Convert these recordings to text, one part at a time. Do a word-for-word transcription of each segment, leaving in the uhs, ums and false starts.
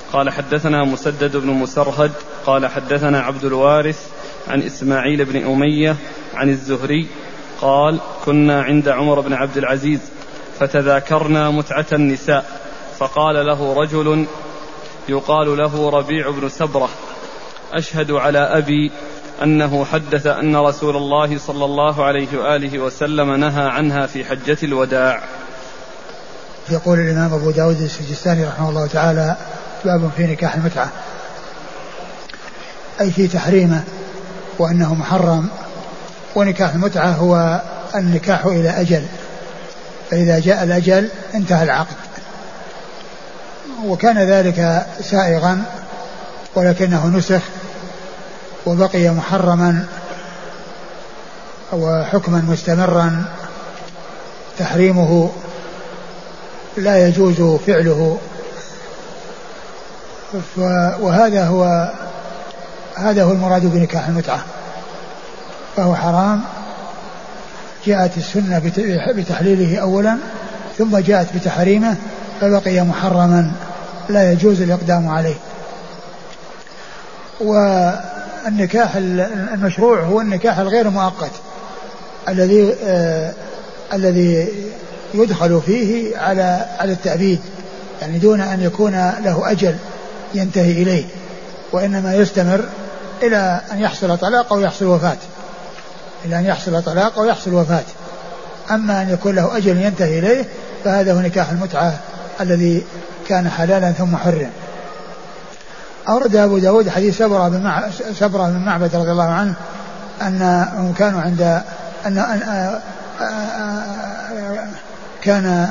قال حدثنا مسدد بن مسرهد قال حدثنا عبد الوارث عن إسماعيل بن أمية عن الزهري قال كنا عند عمر بن عبد العزيز فتذاكرنا متعة النساء فقال له رجل يقال له ربيع بن سبرة أشهد على أبي أنه حدث أن رسول الله صلى الله عليه وآله وسلم نهى عنها في حجة الوداع. يقول الإمام أبو داود السجستاني رحمه الله تعالى باب في نكاح المتعة، أي في تحريمه وأنه محرم. ونكاح المتعة هو النكاح إلى أجل، فإذا جاء الأجل انتهى العقد، وكان ذلك سائغا ولكنه نسخ وبقي محرما وحكما مستمرا تحريمه لا يجوز فعله. وهذا هو هذا هو المراد بنكاح المتعة، فهو حرام. جاءت السنة بتحليله أولا ثم جاءت بتحريمه فبقي محرما لا يجوز الإقدام عليه. والنكاح المشروع هو النكاح الغير مؤقت الذي آه الذي يدخل فيه على على التأبيد، يعني دون أن يكون له أجل ينتهي إليه، وإنما يستمر إلى أن يحصل طلاق أو يحصل وفاة إلى أن يحصل طلاق أو يحصل وفاة. أما أن يكون له أجل ينتهي إليه فهذا هو نكاح المتعة الذي كان حلالا ثم حرم. أورد أبو داود حديث سبرة بن مع... سبرة بن معبد رضي الله عنه أنهم كانوا عند أن, أن... كان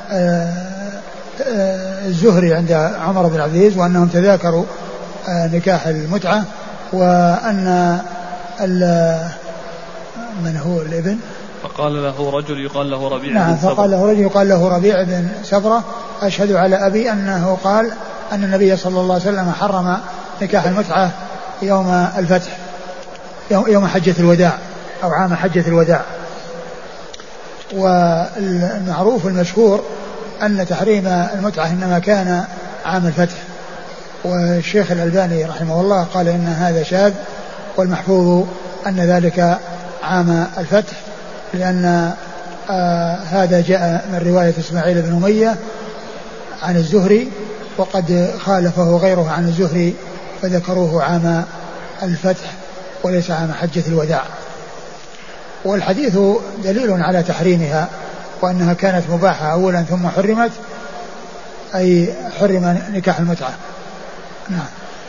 الزهري عند عمر بن عبد العزيز وأنهم تذاكروا نكاح المتعة، وأن من هو الابن فقال له رجل يقال له ربيع نعم بن سبرة فقال له رجل يقال له ربيع بن سبرة أشهد على أبي أنه قال أن النبي صلى الله عليه وسلم حرم نكاح المتعة يوم الفتح يوم حجة الوداع أو عام حجة الوداع. والمعروف المشهور أن تحريم المتعة إنما كان عام الفتح، والشيخ الألباني رحمه الله قال إن هذا شاذ، والمحفوظ أن ذلك عام الفتح، لأن آه هذا جاء من رواية إسماعيل بن أمية عن الزهري، وقد خالفه غيره عن الزهري فذكروه عام الفتح وليس عام حجة الوداع. والحديث دليل على تحريمها وأنها كانت مباحة أولا ثم حرمت، أي حرم نكاح المتعة. نعم.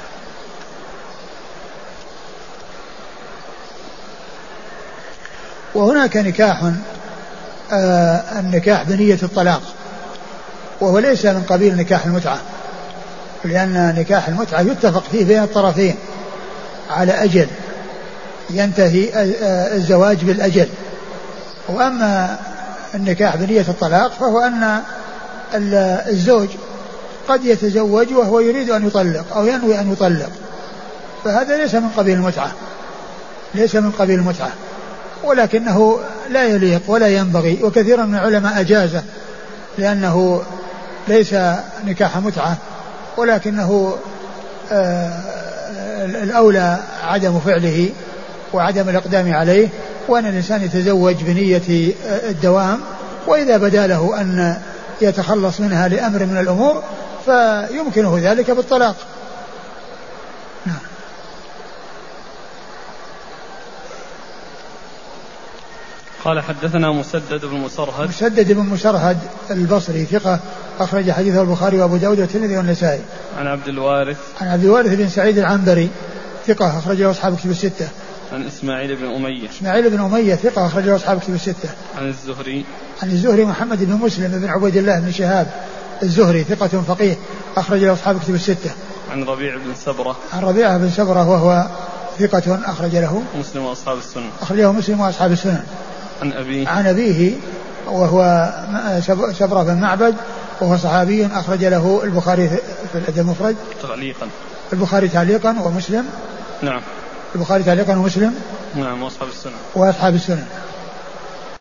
وهناك نكاح آه النكاح بنية الطلاق، وهو ليس من قبيل نكاح المتعة، لأن نكاح المتعة يتفق فيه بين الطرفين على أجل ينتهي الزواج بالأجل. وأما النكاح بنية الطلاق فهو أن الزوج قد يتزوج وهو يريد أن يطلق أو ينوي أن يطلق، فهذا ليس من قبيل المتعة ليس من قبيل المتعة ولكنه لا يليق ولا ينبغي، وكثير من العلماء أجازه لأنه ليس نكاح متعة، ولكنه آه الأولى عدم فعله وعدم الإقدام عليه، وأن الإنسان يتزوج بنية الدوام، وإذا بدا له أن يتخلص منها لأمر من الأمور فيمكنه ذلك بالطلاق. نعم. قال حدثنا مسدد بن مسرهد مسدد بن مسرهد البصري ثقة أخرج حديثه البخاري وأبو داود والترمذي والنسائي. عن عبد الوارث عن عبد الوارث بن سعيد العنبري ثقة أخرجه أصحاب كتب الستة. عن إسماعيل بن أمية إسماعيل بن أمية ثقة أخرجه أصحاب كتب الستة. عن الزهري عن الزهري محمد بن مسلم بن عبيد الله بن شهاب الزهري ثقة فقيه أخرجه أصحاب كتب الستة. عن ربيع بن سبرة عن ربيع بن سبرة وهو ثقة أخرج له مسلم وأصحاب السنن أخرجه مسلم وأصحاب السنن. عن أبيه عن أبيه وهو سبرة بن معبد وهو صحابي أخرج له البخاري في الأدب المفرد تعليقا البخاري تعليقا ومسلم نعم البخاري تعليقا ومسلم نعم وأصحاب السنن وأصحاب السنن.